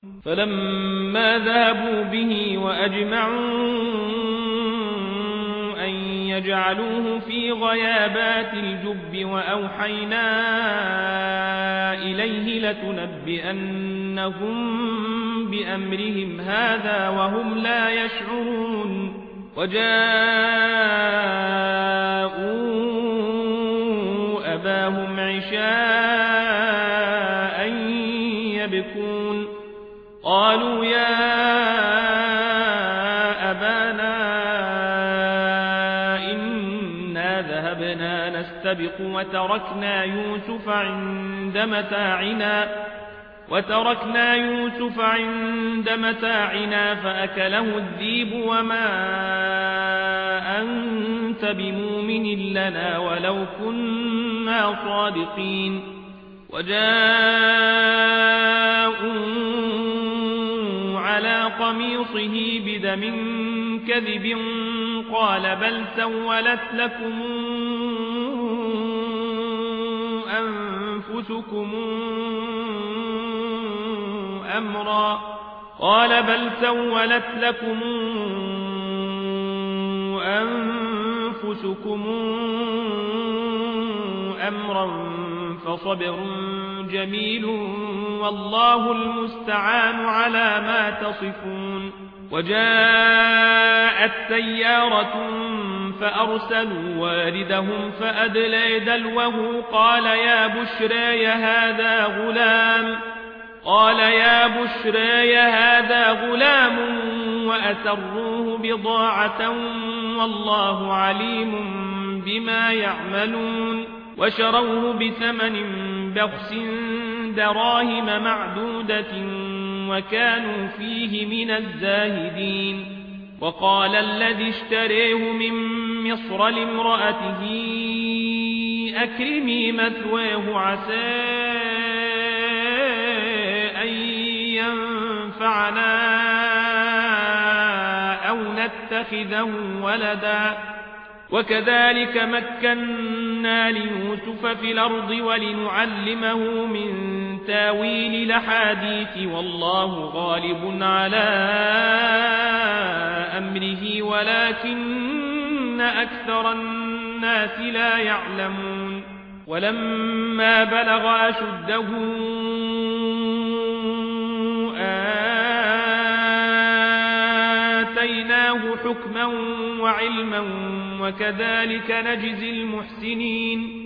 فلما ذهبوا به وأجمعوا أن يجعلوه في غيابات الجب وأوحينا إليه لتنبئنهم بأمرهم هذا وهم لا يشعرون وجاءوا أباهم عشاء يبكون قالوا يا أبانا إنا ذهبنا نستبق وتركنا يوسف عند متاعنا فأكله الذئب وما أنت بمؤمن لنا ولو كنا صادقين وجاءوا على قميصه بدم كذب قال بل سولت لكم أنفسكم أمرا فصبر جميل والله المستعان على ما تصفون وجاءت سيارة فأرسلوا واردهم فأدلى دلوه قال يا بشرى هذا غلام وأسروه بضاعة والله عليم بما يعملون وشروه بثمن بخس دراهم معدودة وكانوا فيه من الزاهدين وقال الذي اشتريه من مصر لامرأته أكرمي مثواه عسى أن ينفعنا أو نتخذه ولدا وكذلك مكنا ليوسف في الأرض ولنعلمه من تاويل الأحاديث والله غالب على أمره ولكن أكثر الناس لا يعلمون ولما بلغ أشده آتيناه حكما وعلما وكذلك نجزي المحسنين